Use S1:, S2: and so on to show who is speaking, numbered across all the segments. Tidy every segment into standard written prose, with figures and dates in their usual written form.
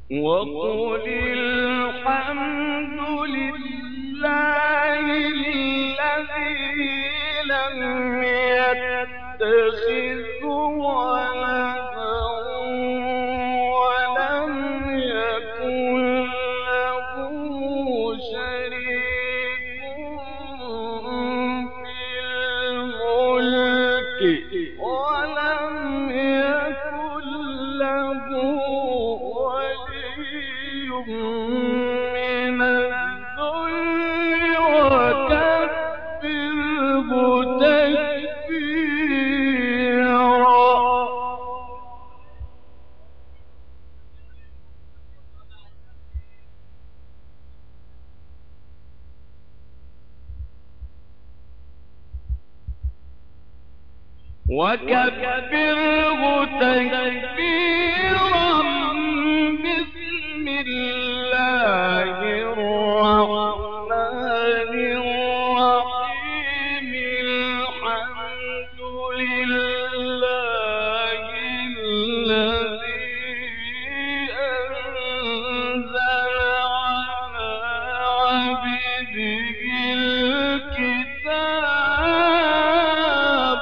S1: وقل الحمد لله الذي لم يتخذ ولدا ولم يكن له شريك في الملك ولم يكن له ولي من الذل وكبره تكبيرا. بسم الله الرحمن الرحيم الحمد لله الذي أنزل على عبده الكتاب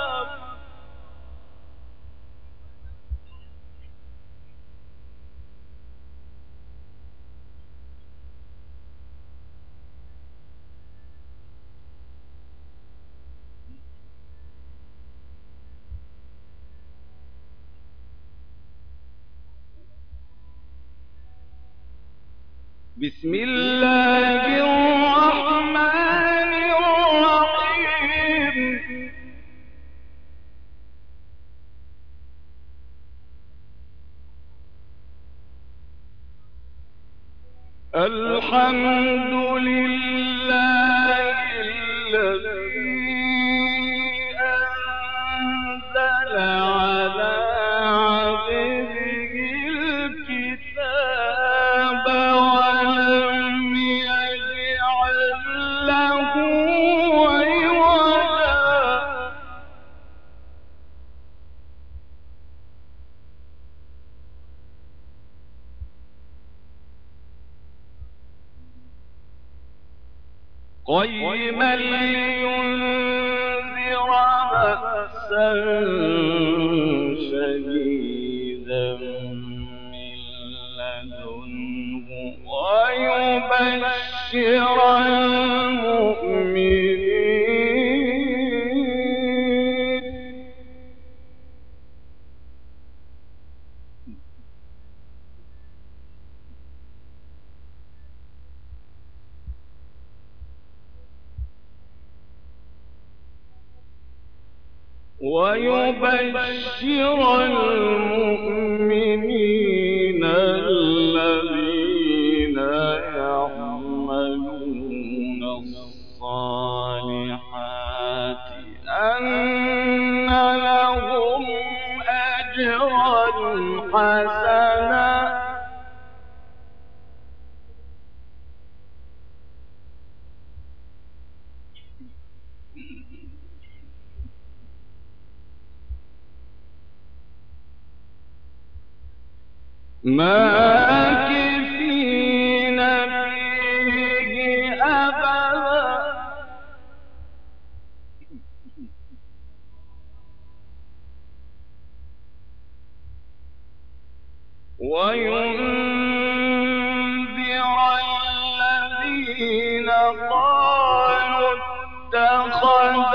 S1: بسم الله الرحمن الرحيم الحمد لله الذي أنزل على عبده الكتاب ولم يجعل له عوجا. قيما لينذر بأسا شديدا من لدنه ويبشر المؤمنين الذين يعملون الصالحات أن لهم أجرا حسنا ماكثين فيه أبدا وينذر الذين قالوا اتخذ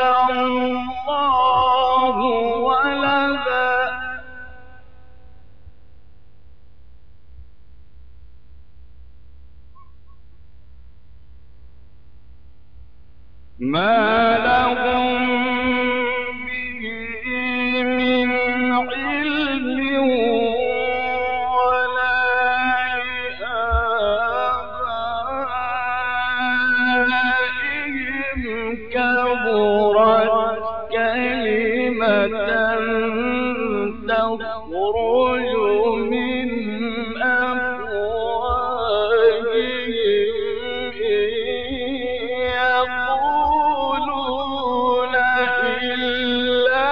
S1: الله ولدا ما لهم به من علم ولا لآبائهم كبرت كلمة تخرج من أفواههم يقولون إلا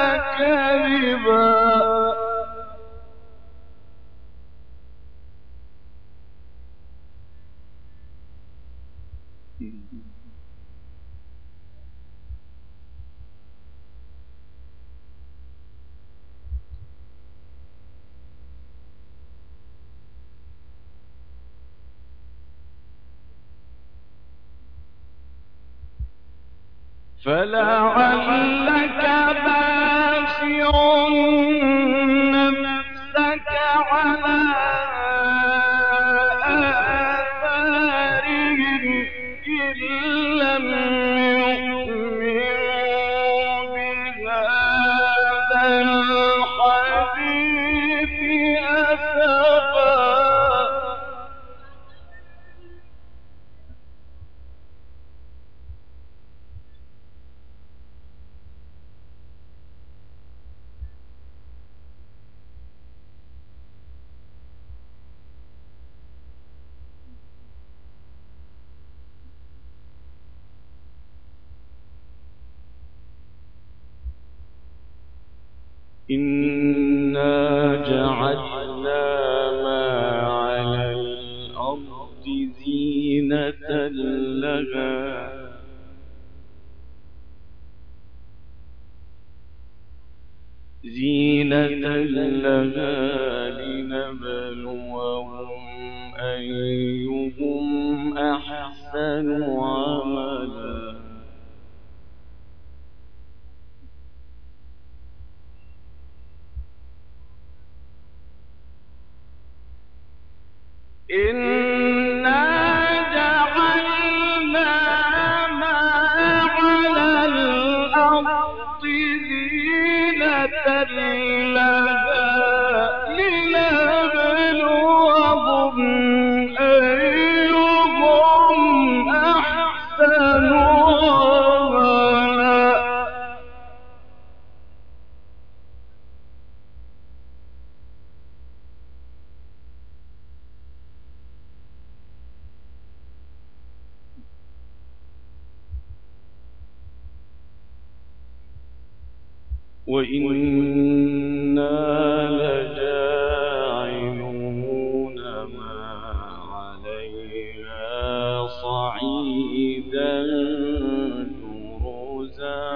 S1: كذبا فلعلك باخع نفسك على آثارهم إن لم يؤمنوا بهذا الحديث أسفا. إنا جعلنا ما على الأرض زينة لها لنبلوهم أيهم أحسن عملا. إنا جعلنا ما على الأرض زينة لها لنبلوهم أيهم أحسن عملا. وإنا لجاعلون ما عليها صعيدا جرزا.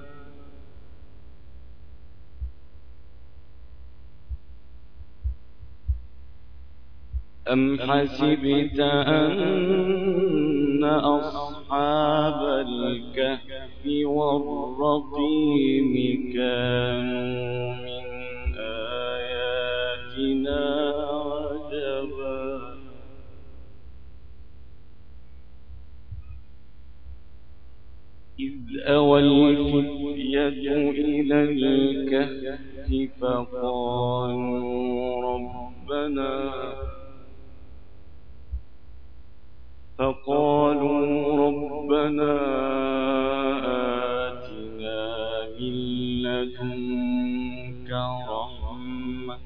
S1: أم حسبت أن أصحاب الكهف والرقيم كانوا من آياتنا عجبا. إذ أوى الفتية إلى الكهف فقالوا ربنا آتنا من لدنك رحمة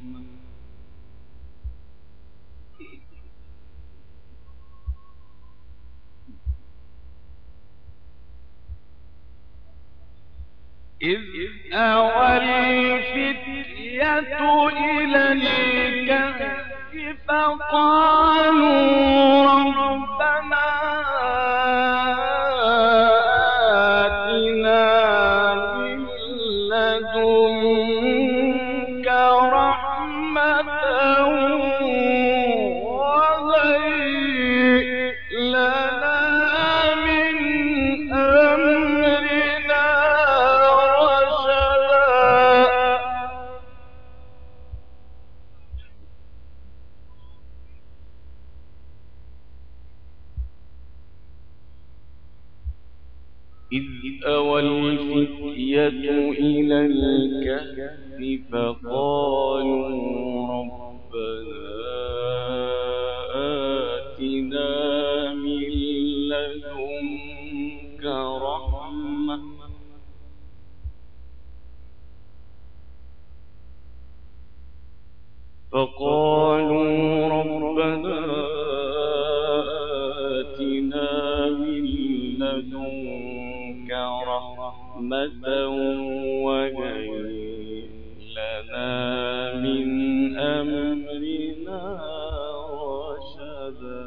S1: إذ أوى الفتية إلى الكهف فقالوا ربنا آتنا من لدنك رحمة وهيئ لنا من أمرنا رشدا. إذ أوى الفتية إلى الكهف فقالوا ربنا آتنا من لدنك رحمة وهيئ لنا من أمرنا رشدا.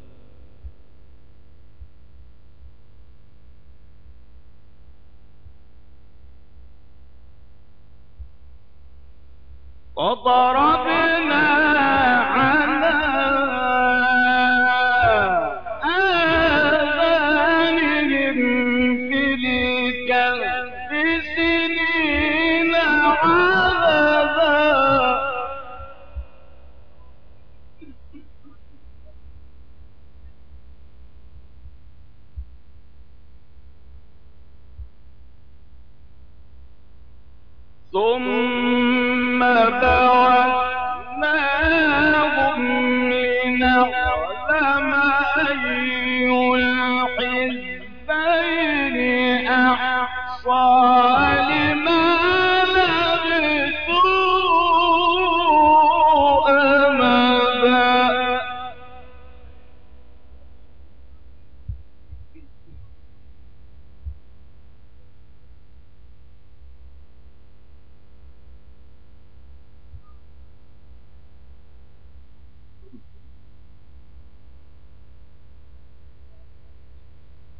S1: وضربنا على آذانهم في الكهف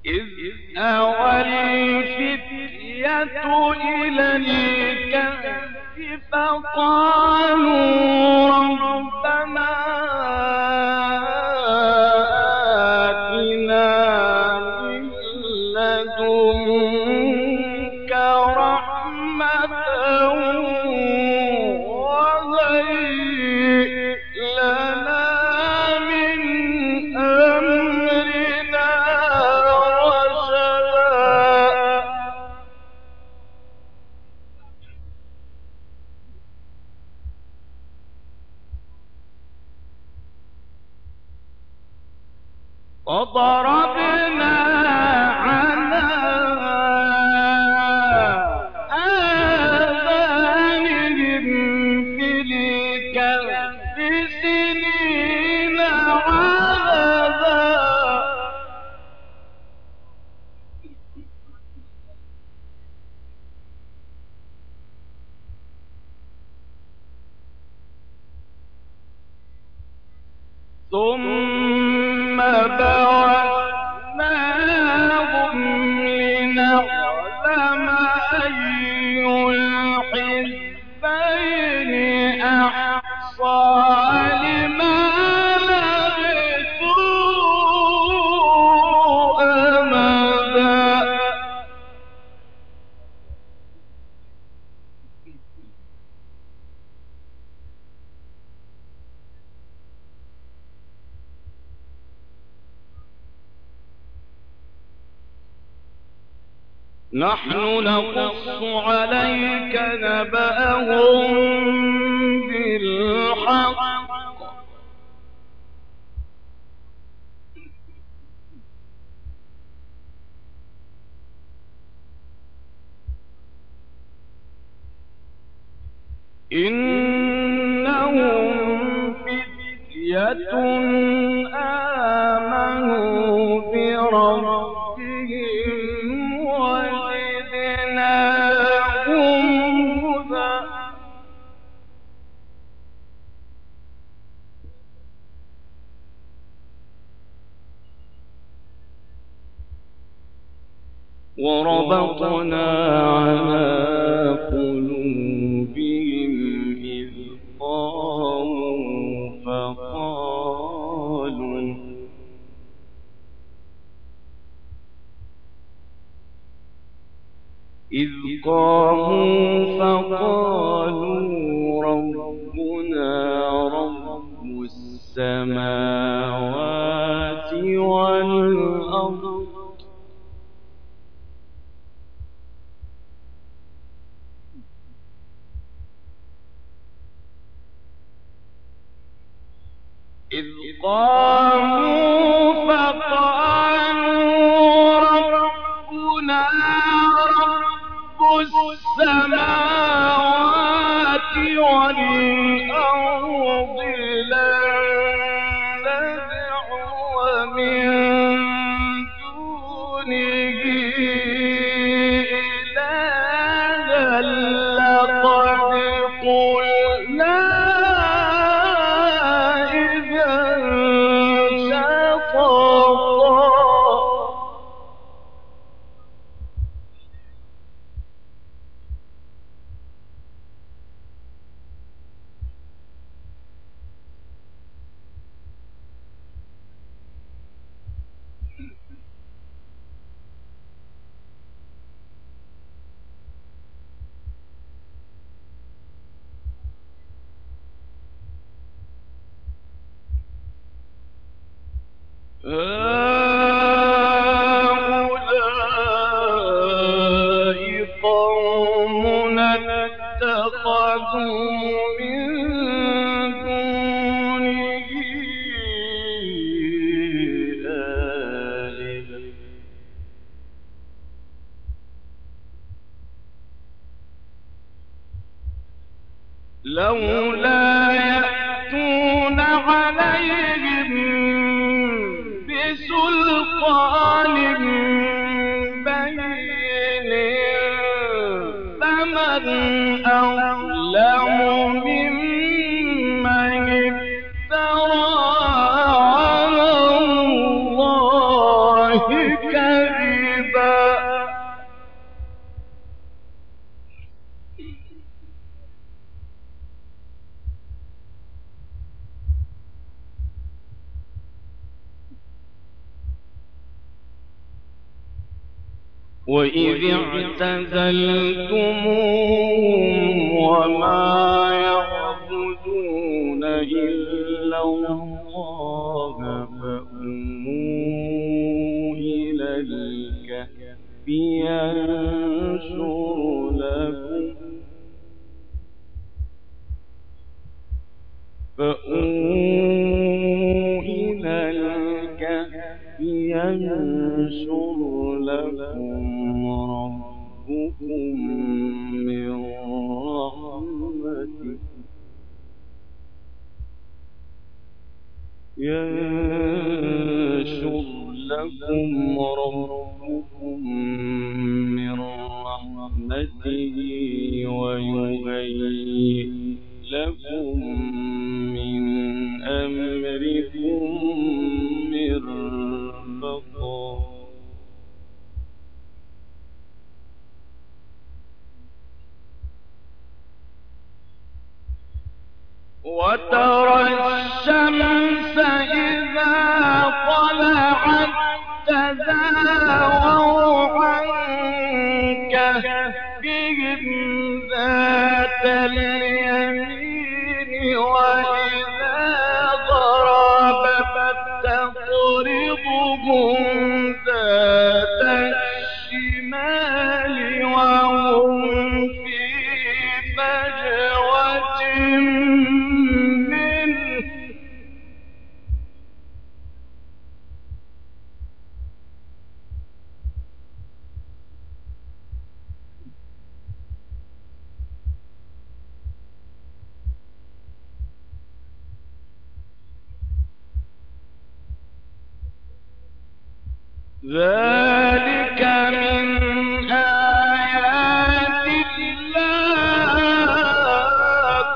S1: إذ أوى الفتية إلى الكهف فقالوا ربنا آتنا من لدنك رحمة وهيئ لنا من أمرنا رشدا. وضربنا على آذانهم في الكهف سنين عددا. ثم بعثناهم لنعلم أي الحزبين أحصى لما لبثوا أمدا. نحن نقص عليك نبأهم بالحق إنهم فتية آمنوا بربهم وزدناهم هدى. وربطنا على قلوبهم إذ قاموا فقالوا ربنا رب السماوات والأرض إذ قاموا فقالوا ربنا رب السماوات والأرض لن ندعو من دونه إلها لقد قلنا هؤلاء قومنا اتخذوا من دونه آلهة لولا يأتون عليهم بسلطان بين فمن أظلم ممن افترى على الله كذبا. وإذ اعتزلتموهم وما يعبدون إلا الله فأووا إلى الكهف ينشر لكم ربكم من رحمته ويهيئ لكم من أمركم مرفقا وترى الشمس إذا طلعت تزاور عن كهفهم ذات اليمين وإذا غربت تقرضهم ذات الشمال وهم في فجوة ذلك من آيات الله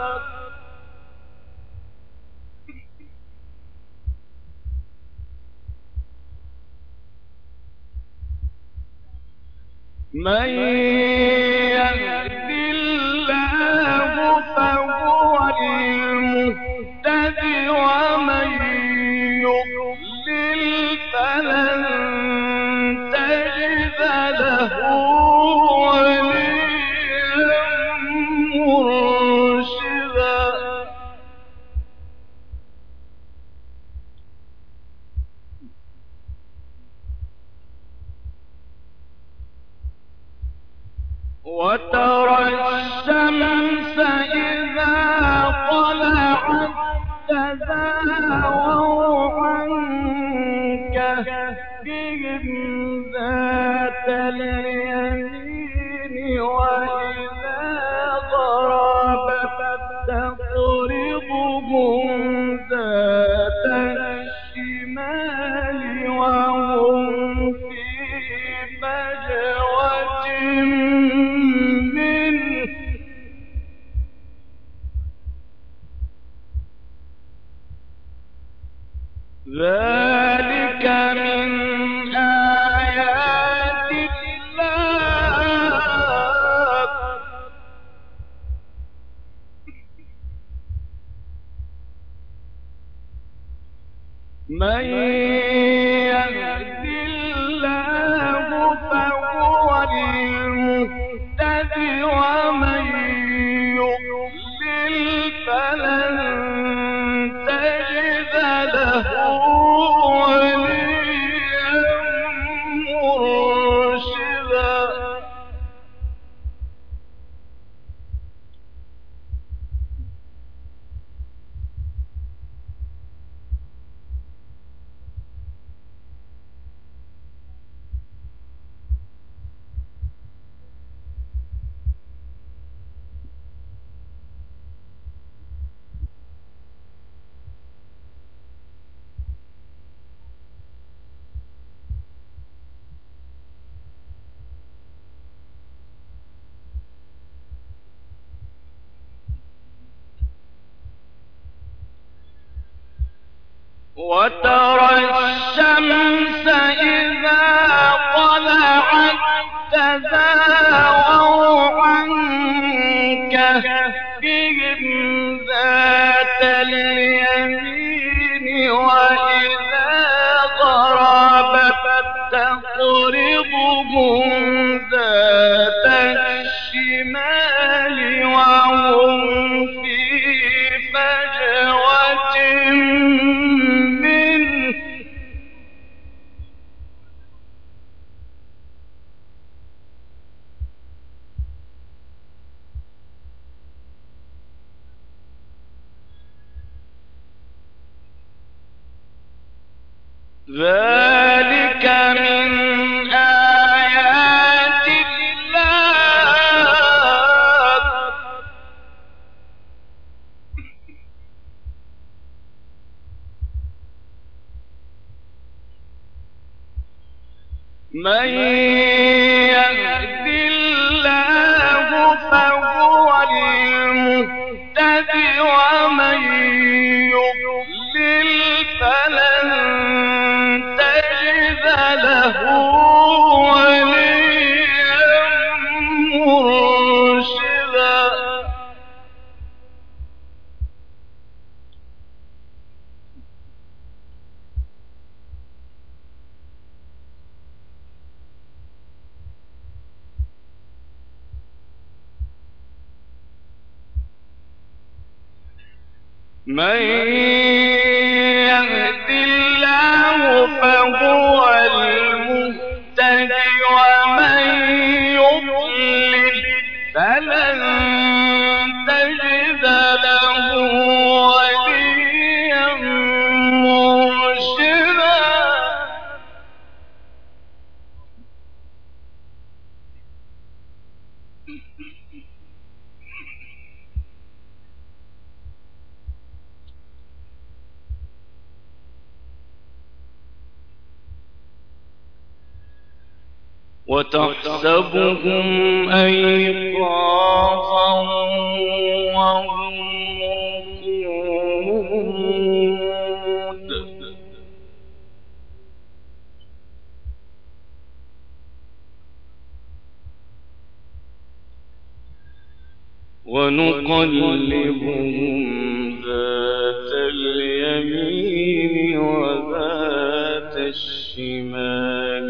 S1: من يهد الله فهو المهتد ومن يضلل فلن تجد له وليا مرشدا وترى الشمس إذا طلعت تزاور عن كهفهم ذات اليمين وإذا غربت تقرضهم ذات الشمال وهم في فجوة منه ذلك من آيات الله من يهد الله فهو المهتد ومن يضلل فلن تجد له وليا مرشدا وترى الشمس إذا طلعت تزاور عن كهفهم ذات اليمين وإذا غربت تقرضهم فجوة منه ذلك من آيات الله من يهد الله فهو المهتد ومن يضلل فلن تجد له وليا مرشدا من يهد الله فهو المهتد ومن يضلل فلن تجد له وليا مرشدا وتحسبهم أيقاظا وهم رقود ونقلبهم ذات اليمين وذات الشمال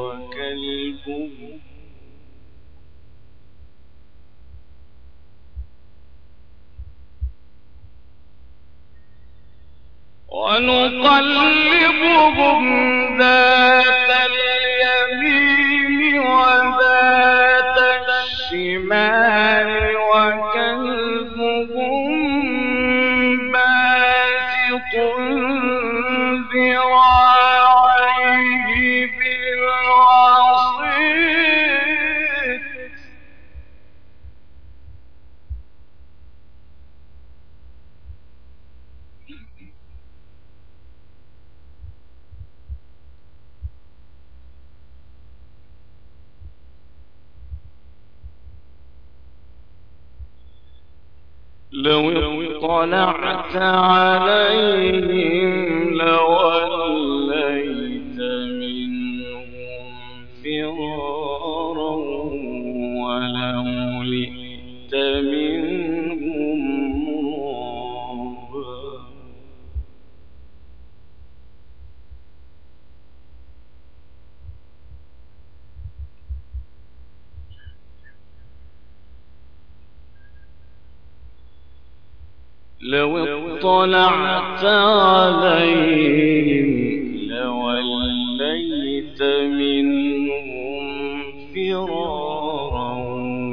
S1: ونقلبهم ذات اليمين وذات الشمال وكلبهم باسط ذراعيه بالوصيد لو اطلعت عليهم لوليت منهم فرارا ولملئت منهم رعبا لو اطلعت عليهم لوليت منهم فرارا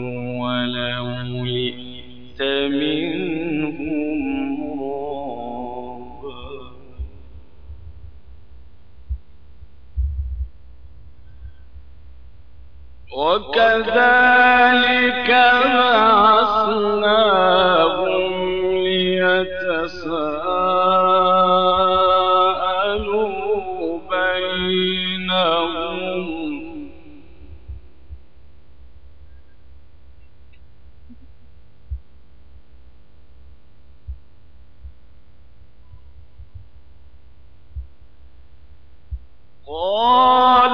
S1: ولملئت منهم رعبا وكذلك بعثناهم يتساءلوا بينهم قال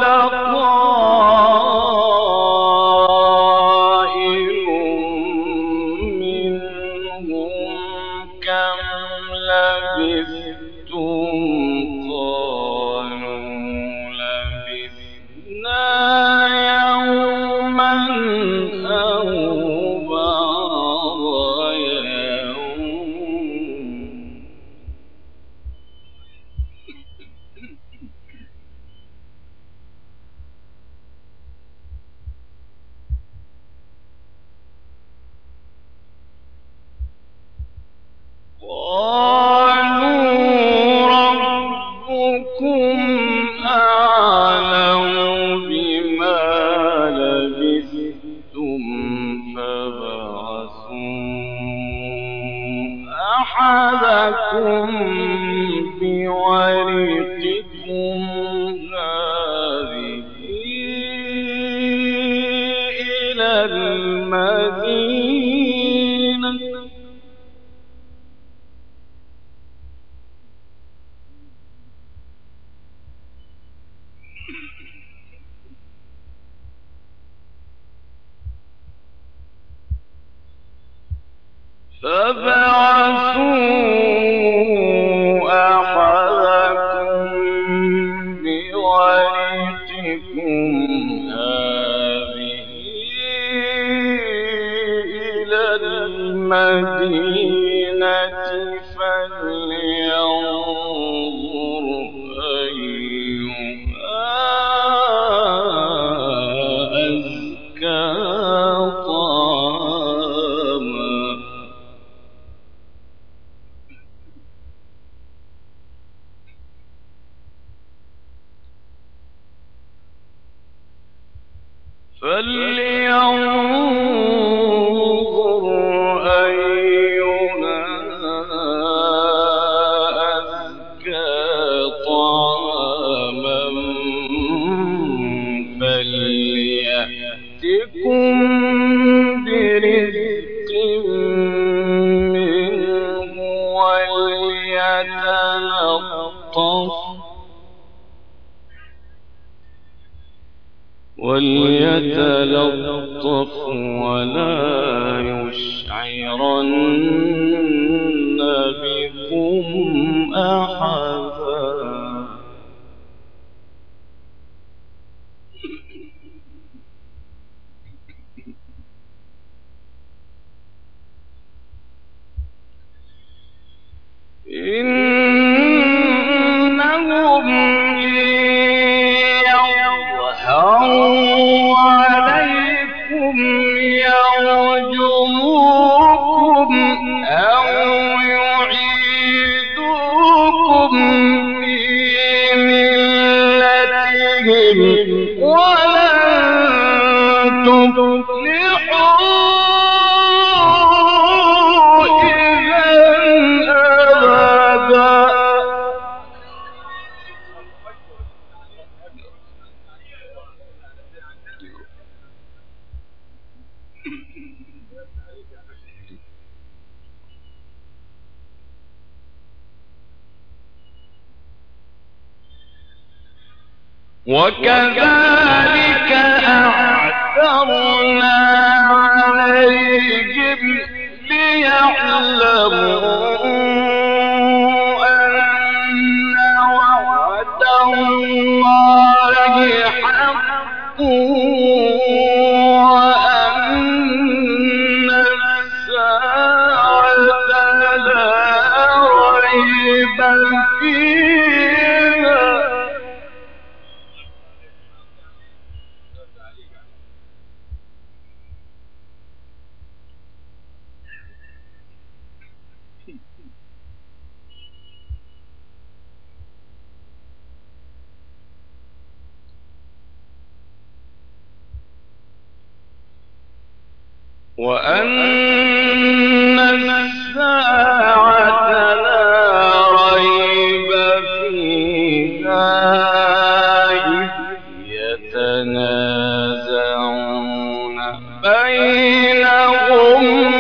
S1: قائل منهم كم لبثتم قالوا لبثنا يوما أو بعض يوم وليتلطف ولا يشعرن بكم أحدا. إنهم يظهروا عليكم يرجموكم أو يعيدوكم في ملتهم ولن تفلحوا وكذلك أعثرنا عليهم ليعلموا أن وعد الله حق وأن الساعة لا ريب فيها. وأن الساعة لا ريب فيها إذ يتنازعون بينهم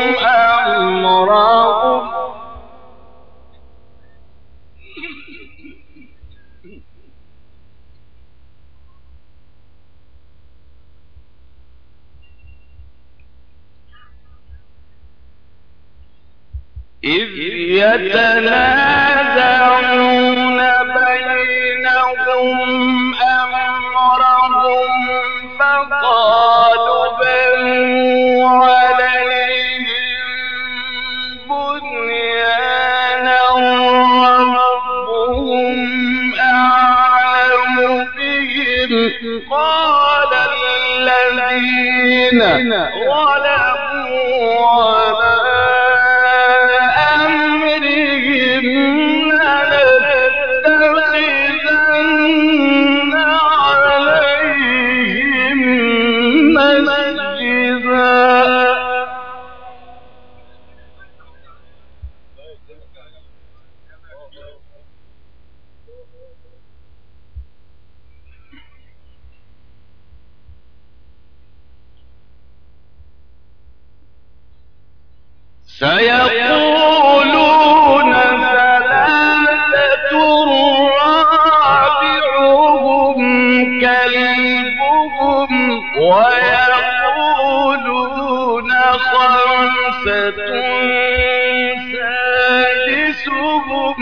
S1: أمرهم فقالوا بنوا عليهم بنيانا ربهم أعلم بهم قال الذين ظلموا على أمرهم سيقولون ثلاثة رابعهم كلبهم ويقولون خمسة سادسهم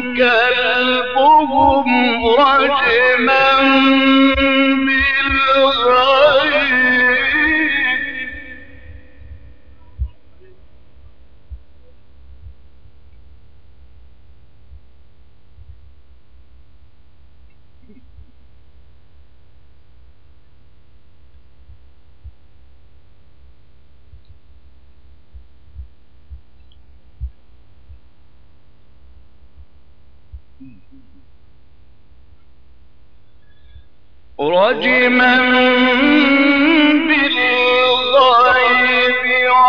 S1: كلبهم رجما بالغيب. رجما بالغيب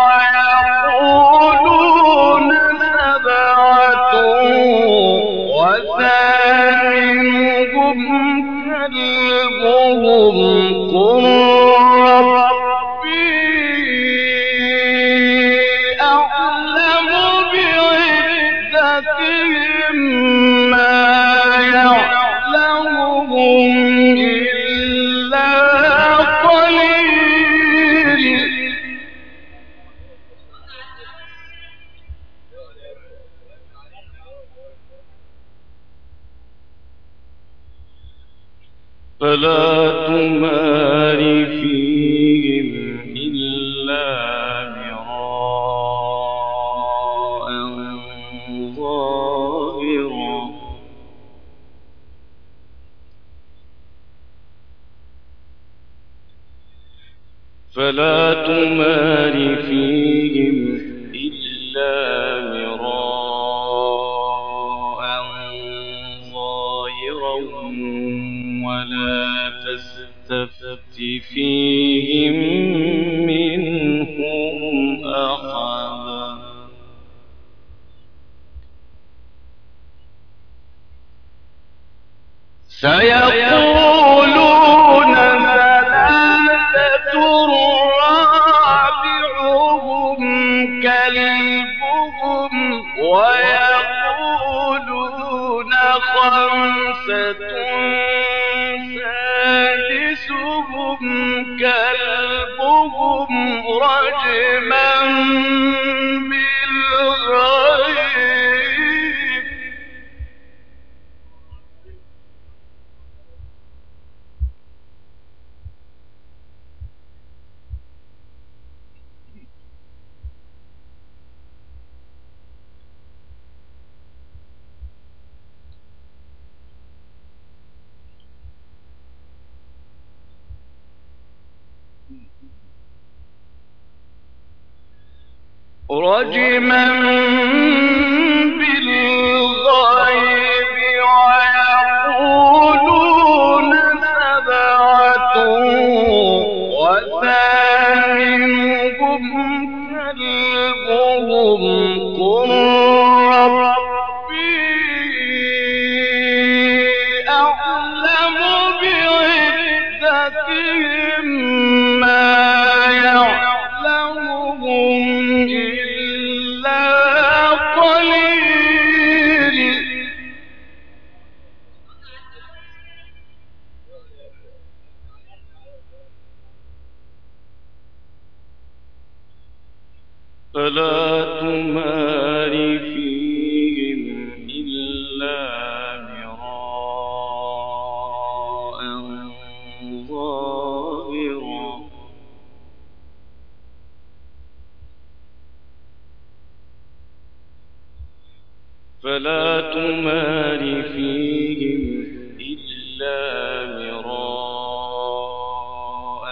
S1: ويقولون سبعة وثامنهم كلبهم قل ربي أعلم بعدتهم ما يعلمهم فلا تمار فيهم إلا مراء ظاهرا فلا تمار فيهم إلا مراء ظاهرا ولا تستفت فيهم منهم أحدا سيقولون ثلاثة رابعهم كلبهم ويقولون خمسة سادسهم كلبهم رجما بالغيب. رجما بالغيب ويقولون سبعة وثامنهم كلبهم قل ربي أعلم بعدتهم ما يعلمهم فلا تمار فيهم إلا مراء ظاهرا فلا تمار فيهم إلا مراء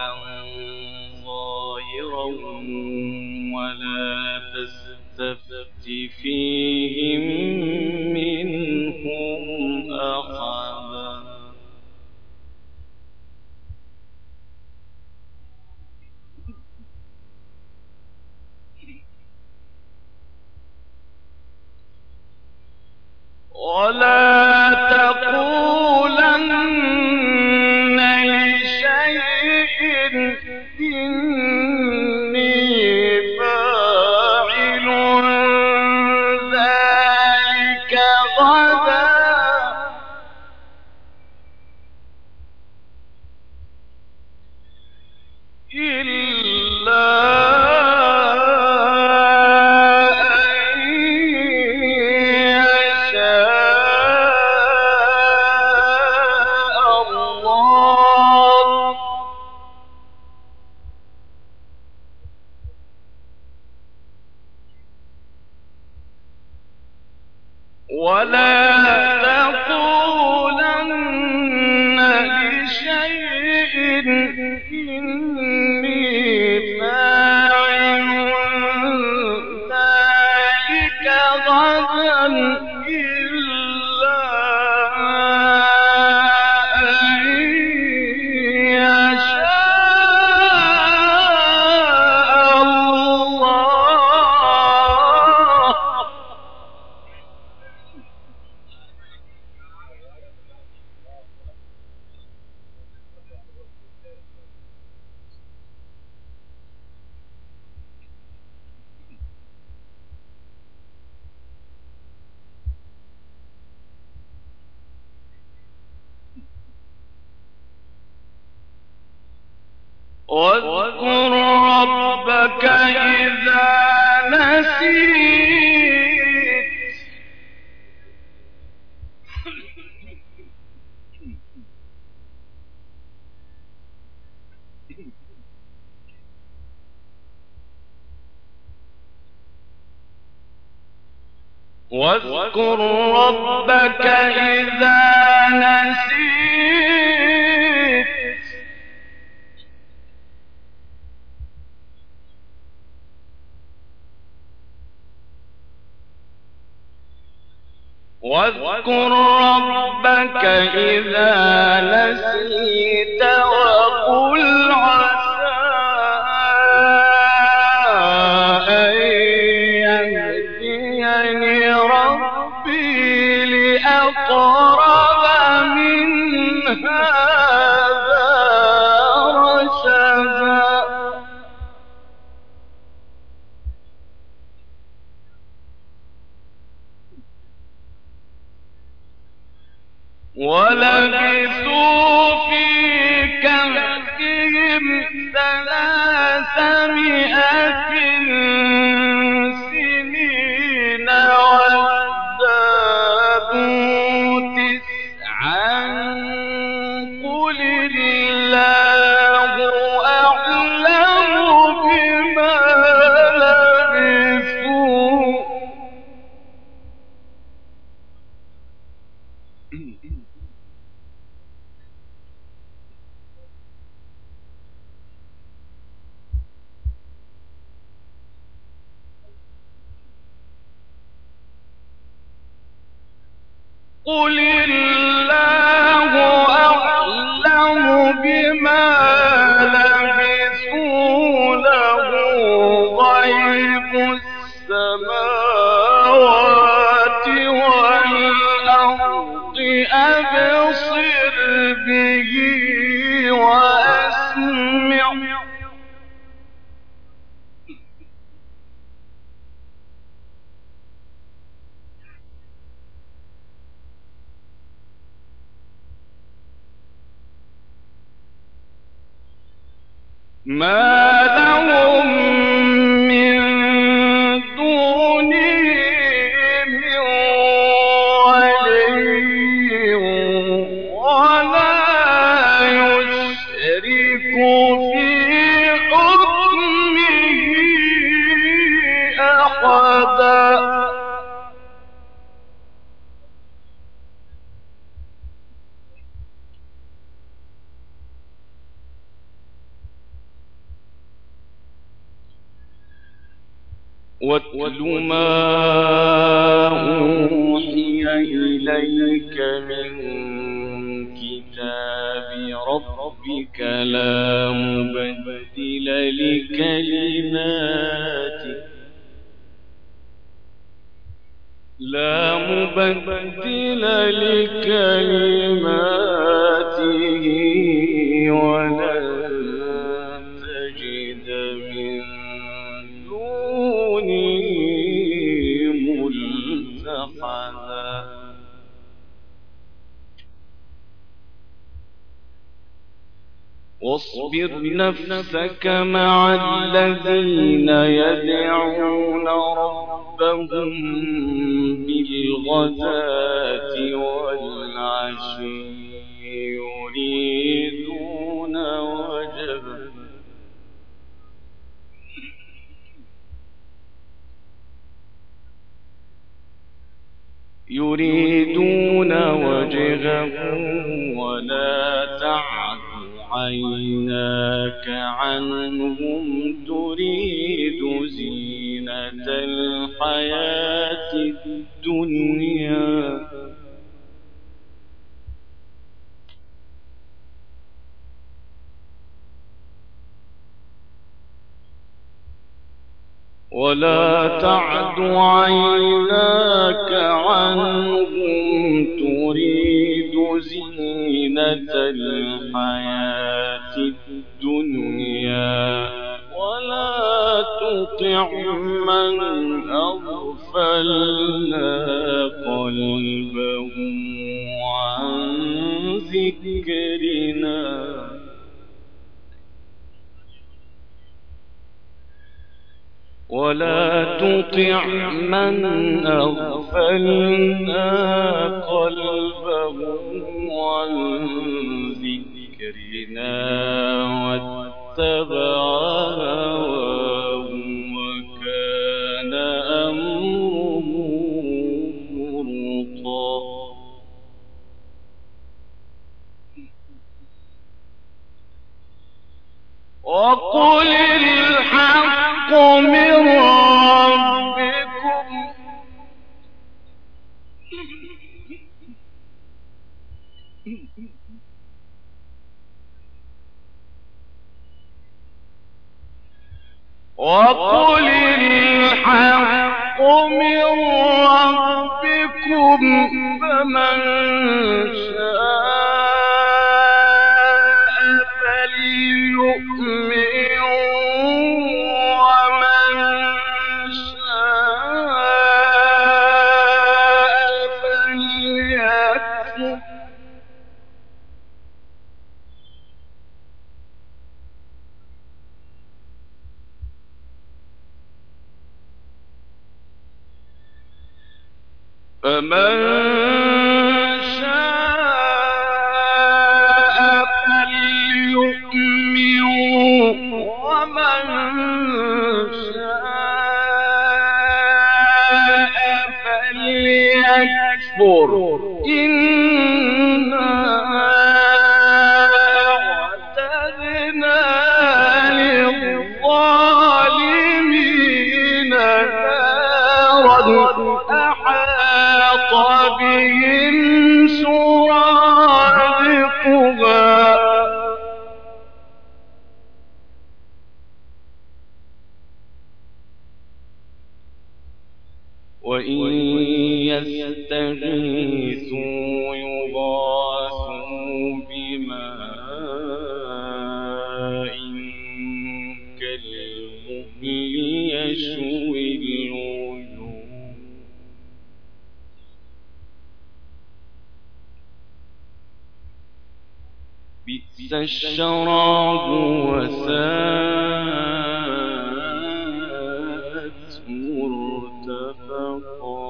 S1: ظاهرا ولا تستفت فيهم منهم أحدا ولا تقولن لشيء إني فاعل ذلك غدا إلا أن يشاء الله ولا تقولن لشيء إني فاعل ذلك غدا إلا أن يشاء الله واذكر ربك إذا نسيت واذكر ربك إذا نسيت واذكر ربك إذا نسيت وقل عسى أن يهديني ربي لأقرب من هذا رشدا ولبثوا في كهفهم 300 سنين وازدادوا 9 قل الله أعلم بما لبثوا قل الله أعلم بما لبثوا له غيب السماوات والأرض أبصر به وأسمع ما لهم من دونه من ولي ولا يشرك في حكمه أحدا واتل ما أوحي إليك من كتاب ربك لا مبدل لكلماته لا مبدل لكلماته ولن تجد من دونه ملتحدا واصبر نفسك مع الذين يدعون ربهم بالغداة والعشي يريدون وجهه ولا تعد عيناك عنهم تريد زينة الحياة الدنيا ولا تعد عيناك عنهم تريد زينة الحياة الدنيا ولا تطع من أغفلنا قلبه عن ذكرنا ولا تطع من أغفلنا قلبه عن ذكرنا واتبع هواه وكان أمره فرطا وقل الحق من ربكم وقل الحق من ربكم فمن شاء فليؤمن ومن شاء فليكفر فمن شاء فليؤمن ومن شاء فليكفر إنا أعتدنا للظالمين نارا أحاط بهم سرادقها وإن يستغيثوا يغاثوا بماء كالمهل يشوي الوجوه بئس الشراب وساءت مرتفقا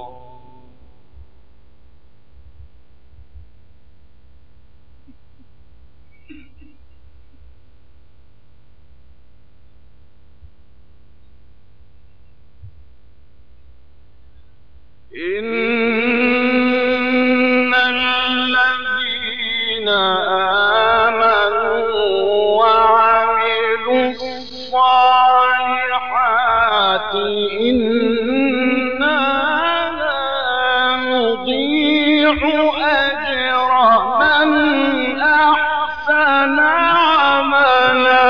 S1: إن الذين آمنوا وعملوا الصالحات إنا لا نضيع أجر من أحسن عملا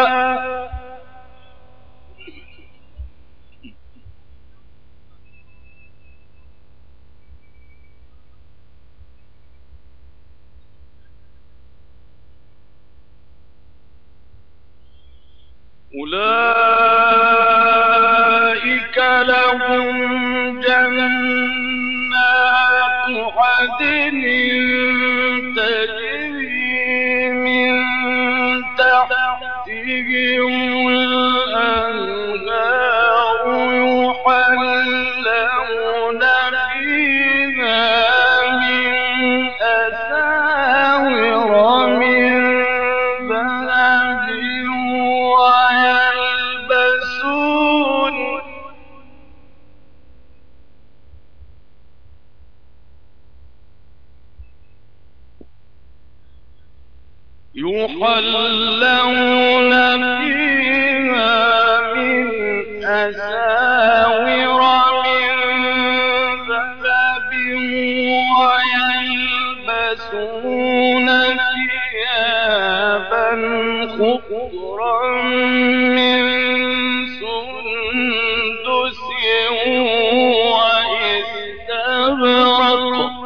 S1: أولئك لهم جنات عدن تجري من تحتهم الأنهار يحلون فيها من أساور من ذهب يحلون فيها من أساور من ذهب ويلبسون ثيابا خضرا من سندس واستبرق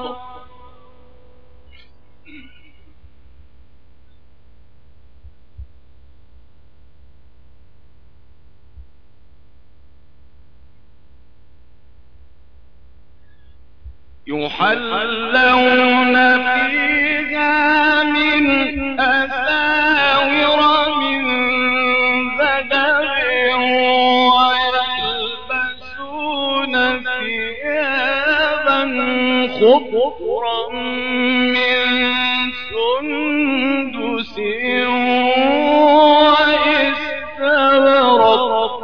S1: يحلون فيها من أساور من ذهب ويلبسون ثيابا خضرا من سندس واستبرق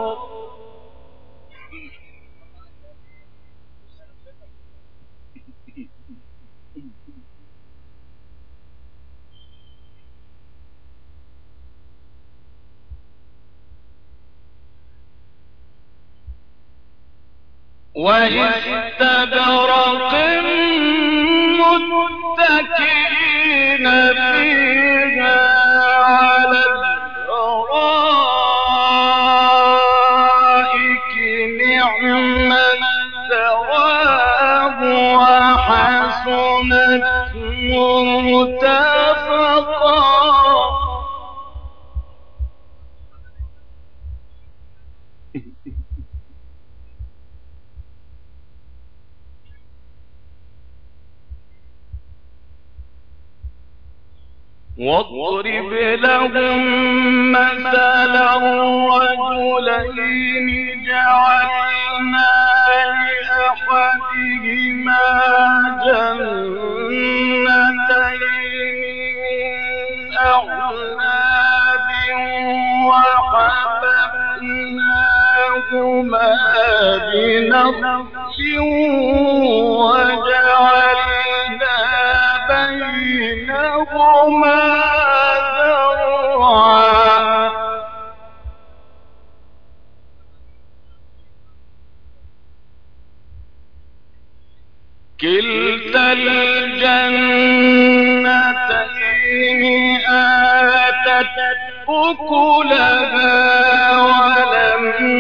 S1: واستبرق متكئين فيها على الأرائك نعم الثواب وحسنت مرتفقا واضرب لهم مثلا رجلين جعلنا لأحدهما جنتين من أعناب وحففناهما بنخل وجعلنا بينهما زرعا كلتا الجنتين آتت أكلها ولم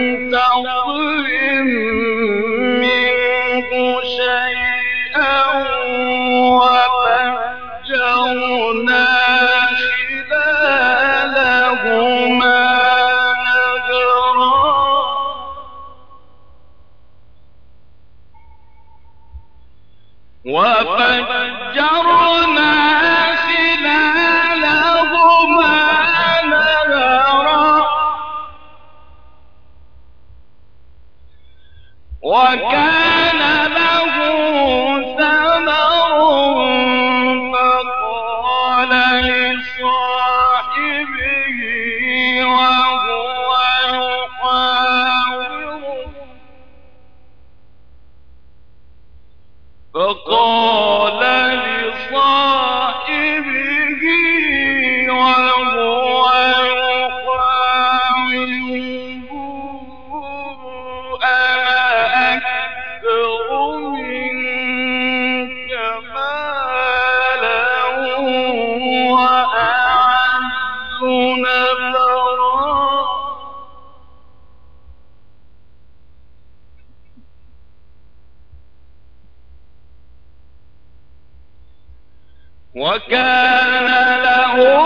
S1: تظلم منه شيئا وفجرنا خلالهما نهرا وكان له ثمر فقال لصاحبه وهو يحاوره أنا أكثر منك مالا وأعز نفرا وكان له